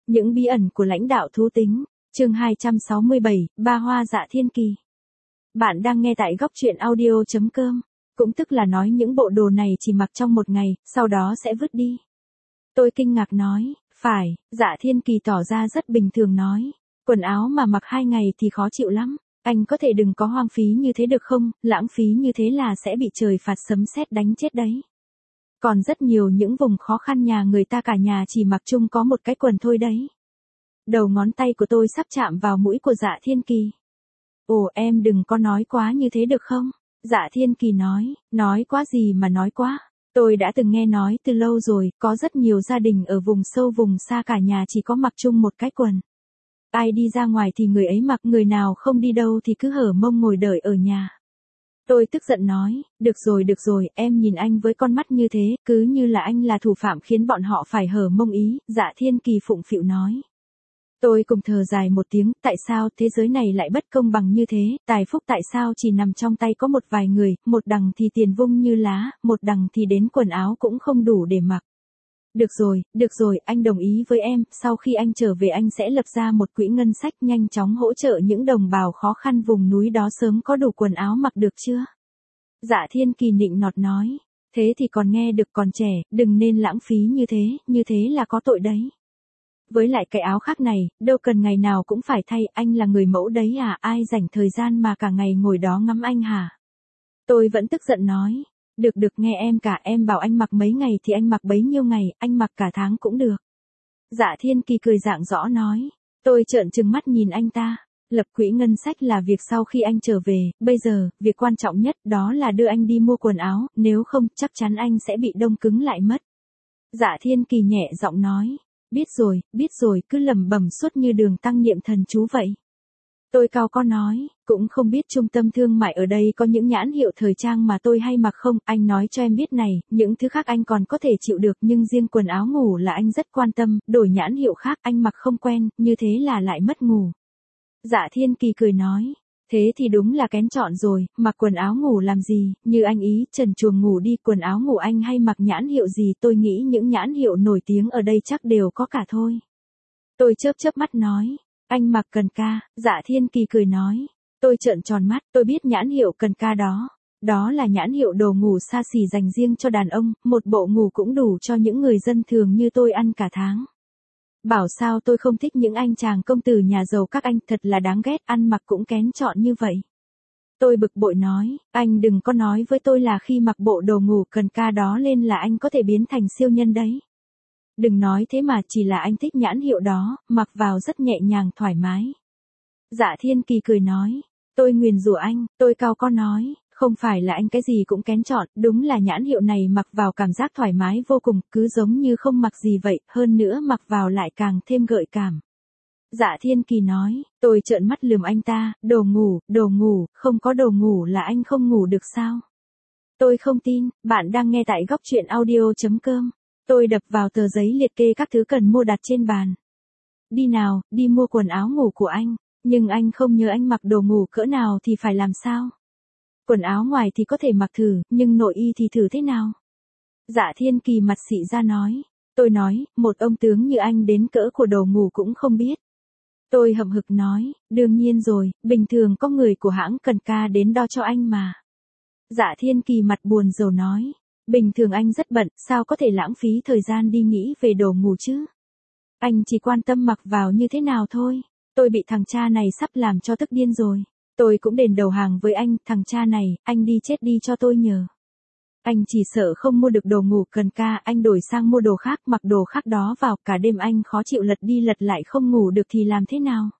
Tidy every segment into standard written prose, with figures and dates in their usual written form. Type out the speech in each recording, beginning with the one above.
Những bí ẩn của lãnh đạo thú tính, chương 267, Ba Hoa Dạ Thiên Kỳ. Bạn đang nghe tại góc truyện audio.com, cũng tức là nói những bộ đồ này chỉ mặc trong một ngày, sau đó sẽ vứt đi. Tôi kinh ngạc nói, phải, Dạ Thiên Kỳ tỏ ra rất bình thường nói, quần áo mà mặc 2 ngày thì khó chịu lắm, anh có thể đừng có hoang phí như thế được không, lãng phí như thế là sẽ bị trời phạt sấm sét đánh chết đấy. Còn rất nhiều những vùng khó khăn nhà người ta cả nhà chỉ mặc chung có một cái quần thôi đấy. Đầu ngón tay của tôi sắp chạm vào mũi của Dạ Thiên Kỳ. Ồ, em đừng có nói quá như thế được không? Dạ Thiên Kỳ nói quá gì mà nói quá. Tôi đã từng nghe nói từ lâu rồi, có rất nhiều gia đình ở vùng sâu vùng xa cả nhà chỉ có mặc chung một cái quần. Ai đi ra ngoài thì người ấy mặc, người nào không đi đâu thì cứ hở mông ngồi đợi ở nhà. Tôi tức giận nói, được rồi, em nhìn anh với con mắt như thế, cứ như là anh là thủ phạm khiến bọn họ phải hở mông ý, Dạ Thiên Kỳ phụng phịu nói. Tôi cùng thở dài một tiếng, tại sao thế giới này lại bất công bằng như thế, tài phúc tại sao chỉ nằm trong tay có một vài người, một đằng thì tiền vung như lá, một đằng thì đến quần áo cũng không đủ để mặc. Được rồi, anh đồng ý với em, sau khi anh trở về anh sẽ lập ra một quỹ ngân sách nhanh chóng hỗ trợ những đồng bào khó khăn vùng núi đó sớm có đủ quần áo mặc được chưa? Dạ Thiên Kỳ nịnh nọt nói, thế thì còn nghe được, còn trẻ, đừng nên lãng phí như thế là có tội đấy. Với lại cái áo khác này, đâu cần ngày nào cũng phải thay, anh là người mẫu đấy à, ai rảnh thời gian mà cả ngày ngồi đó ngắm anh hả? Tôi vẫn tức giận nói, được nghe em cả, em bảo anh mặc mấy ngày thì anh mặc bấy nhiêu ngày, anh mặc cả tháng cũng được. Dạ Thiên Kỳ cười rạng rõ nói, tôi trợn trừng mắt nhìn anh ta, lập quỹ ngân sách là việc sau khi anh trở về, bây giờ, việc quan trọng nhất đó là đưa anh đi mua quần áo, nếu không chắc chắn anh sẽ bị đông cứng lại mất. Dạ Thiên Kỳ nhẹ giọng nói, biết rồi, cứ lẩm bẩm suốt như Đường Tăng niệm thần chú vậy. Tôi cau có nói, cũng không biết trung tâm thương mại ở đây có những nhãn hiệu thời trang mà tôi hay mặc không, anh nói cho em biết này, những thứ khác anh còn có thể chịu được nhưng riêng quần áo ngủ là anh rất quan tâm, đổi nhãn hiệu khác anh mặc không quen, như thế là lại mất ngủ. Dạ Thiên Kỳ cười nói, thế thì đúng là kén chọn rồi, mặc quần áo ngủ làm gì, như anh ý, trần truồng ngủ đi, quần áo ngủ anh hay mặc nhãn hiệu gì, tôi nghĩ những nhãn hiệu nổi tiếng ở đây chắc đều có cả thôi. Tôi chớp mắt nói, anh mặc Cần Ca, Dạ Thiên Kỳ cười nói, tôi trợn tròn mắt, tôi biết nhãn hiệu Cần Ca đó là nhãn hiệu đồ ngủ xa xỉ dành riêng cho đàn ông, một bộ ngủ cũng đủ cho những người dân thường như tôi ăn cả tháng. Bảo sao tôi không thích những anh chàng công tử nhà giàu các anh, thật là đáng ghét, ăn mặc cũng kén chọn như vậy. Tôi bực bội nói, anh đừng có nói với tôi là khi mặc bộ đồ ngủ Cần Ca đó lên là anh có thể biến thành siêu nhân đấy. Đừng nói thế mà, chỉ là anh thích nhãn hiệu đó, mặc vào rất nhẹ nhàng thoải mái. Dạ Thiên Kỳ cười nói, tôi nguyền rủa anh, tôi cau có nói, không phải là anh cái gì cũng kén chọn, đúng là nhãn hiệu này mặc vào cảm giác thoải mái vô cùng, cứ giống như không mặc gì vậy, hơn nữa mặc vào lại càng thêm gợi cảm. Dạ Thiên Kỳ nói, tôi trợn mắt lườm anh ta, đồ ngủ, không có đồ ngủ là anh không ngủ được sao? Tôi không tin, bạn đang nghe tại góc truyện audio.com. Tôi đập vào tờ giấy liệt kê các thứ cần mua đặt trên bàn. Đi nào, đi mua quần áo ngủ của anh, nhưng anh không nhớ anh mặc đồ ngủ cỡ nào thì phải làm sao? Quần áo ngoài thì có thể mặc thử, nhưng nội y thì thử thế nào? Dạ Thiên Kỳ mặt xị ra nói. Tôi nói, một ông tướng như anh đến cỡ của đồ ngủ cũng không biết. Tôi hậm hực nói, đương nhiên rồi, bình thường có người của hãng Cần Ca đến đo cho anh mà. Dạ Thiên Kỳ mặt buồn rầu nói, bình thường anh rất bận, sao có thể lãng phí thời gian đi nghĩ về đồ ngủ chứ? Anh chỉ quan tâm mặc vào như thế nào thôi. Tôi bị thằng cha này sắp làm cho tức điên rồi. Tôi cũng đền đầu hàng với anh, thằng cha này, anh đi chết đi cho tôi nhờ. Anh chỉ sợ không mua được đồ ngủ Cần Ca, anh đổi sang mua đồ khác, mặc đồ khác đó vào, cả đêm anh khó chịu lật đi lật lại không ngủ được thì làm thế nào?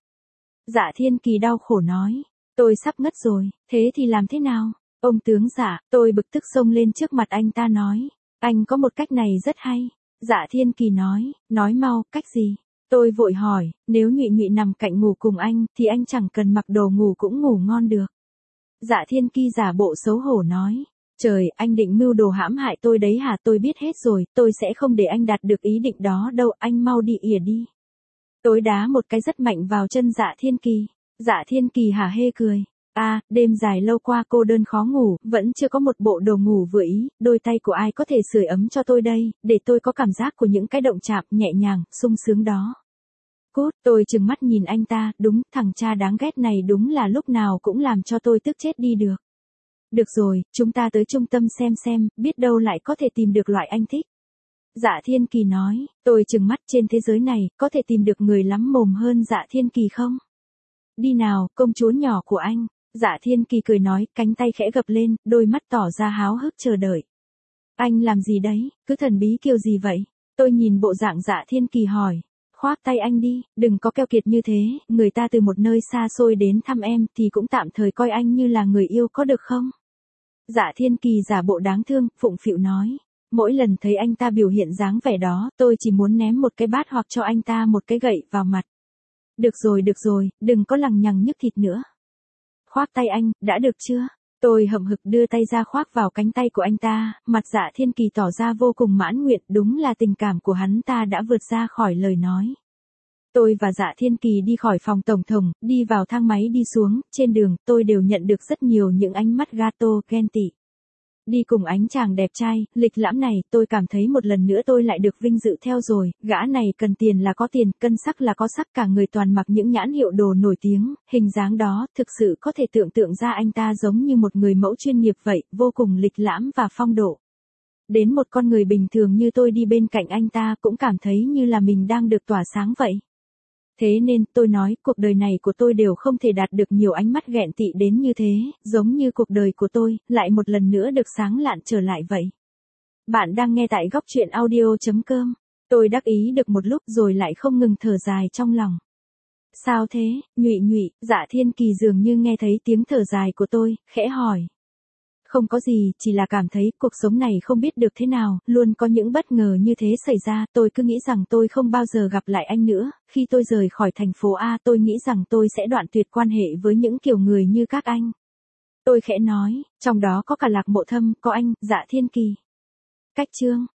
Dạ Thiên Kỳ đau khổ nói, tôi sắp ngất rồi, thế thì làm thế nào? Ông tướng Dạ, tôi bực tức xông lên trước mặt anh ta nói, anh có một cách này rất hay. Dạ Thiên Kỳ nói mau, cách gì? Tôi vội hỏi, nếu Nhụy Nhụy nằm cạnh ngủ cùng anh, thì anh chẳng cần mặc đồ ngủ cũng ngủ ngon được. Dạ Thiên Kỳ giả bộ xấu hổ nói, trời, anh định mưu đồ hãm hại tôi đấy hả? Tôi biết hết rồi, tôi sẽ không để anh đạt được ý định đó đâu, anh mau đi ỉa đi. Tôi đá một cái rất mạnh vào chân Dạ Thiên Kỳ. Dạ Thiên Kỳ hả hê cười. Đêm dài lâu qua cô đơn khó ngủ, vẫn chưa có một bộ đồ ngủ vừa ý, đôi tay của ai có thể sưởi ấm cho tôi đây, để tôi có cảm giác của những cái động chạm nhẹ nhàng, sung sướng đó. Cút, tôi trừng mắt nhìn anh ta, đúng, thằng cha đáng ghét này đúng là lúc nào cũng làm cho tôi tức chết đi được. Được rồi, chúng ta tới trung tâm xem, biết đâu lại có thể tìm được loại anh thích. Dạ Thiên Kỳ nói, tôi trừng mắt, trên thế giới này, có thể tìm được người lắm mồm hơn Dạ Thiên Kỳ không? Đi nào, công chúa nhỏ của anh. Dạ Thiên Kỳ cười nói, cánh tay khẽ gập lên, đôi mắt tỏ ra háo hức chờ đợi. Anh làm gì đấy, cứ thần bí kiểu gì vậy? Tôi nhìn bộ dạng Dạ Thiên Kỳ hỏi. Khoác tay anh đi, đừng có keo kiệt như thế, người ta từ một nơi xa xôi đến thăm em thì cũng tạm thời coi anh như là người yêu có được không? Dạ Thiên Kỳ giả bộ đáng thương, phụng phịu nói. Mỗi lần thấy anh ta biểu hiện dáng vẻ đó, tôi chỉ muốn ném một cái bát hoặc cho anh ta một cái gậy vào mặt. Được rồi, đừng có lằng nhằng nhức thịt nữa. Khoác tay anh, đã được chưa? Tôi hậm hực đưa tay ra khoác vào cánh tay của anh ta, mặt Dạ Thiên Kỳ tỏ ra vô cùng mãn nguyện, đúng là tình cảm của hắn ta đã vượt ra khỏi lời nói. Tôi và Dạ Thiên Kỳ đi khỏi phòng tổng thống, đi vào thang máy đi xuống, trên đường, tôi đều nhận được rất nhiều những ánh mắt gato, ghen tị. Đi cùng ánh chàng đẹp trai, lịch lãm này, tôi cảm thấy một lần nữa tôi lại được vinh dự theo rồi, gã này cần tiền là có tiền, cân sắc là có sắc, cả người toàn mặc những nhãn hiệu đồ nổi tiếng, hình dáng đó, thực sự có thể tưởng tượng ra anh ta giống như một người mẫu chuyên nghiệp vậy, vô cùng lịch lãm và phong độ. Đến một con người bình thường như tôi đi bên cạnh anh ta cũng cảm thấy như là mình đang được tỏa sáng vậy. Thế nên, tôi nói, cuộc đời này của tôi đều không thể đạt được nhiều ánh mắt ghẹn tị đến như thế, giống như cuộc đời của tôi, lại một lần nữa được sáng lạn trở lại vậy. Bạn đang nghe tại góc truyện audio.com. Tôi đắc ý được một lúc rồi lại không ngừng thở dài trong lòng. Sao thế, Nhụy, Dạ Thiên Kỳ dường như nghe thấy tiếng thở dài của tôi, khẽ hỏi. Không có gì, chỉ là cảm thấy cuộc sống này không biết được thế nào, luôn có những bất ngờ như thế xảy ra, tôi cứ nghĩ rằng tôi không bao giờ gặp lại anh nữa, khi tôi rời khỏi thành phố A tôi nghĩ rằng tôi sẽ đoạn tuyệt quan hệ với những kiểu người như các anh. Tôi khẽ nói, trong đó có cả Lạc Mộ Thâm, có anh, Dạ Thiên Kỳ. Cách chương.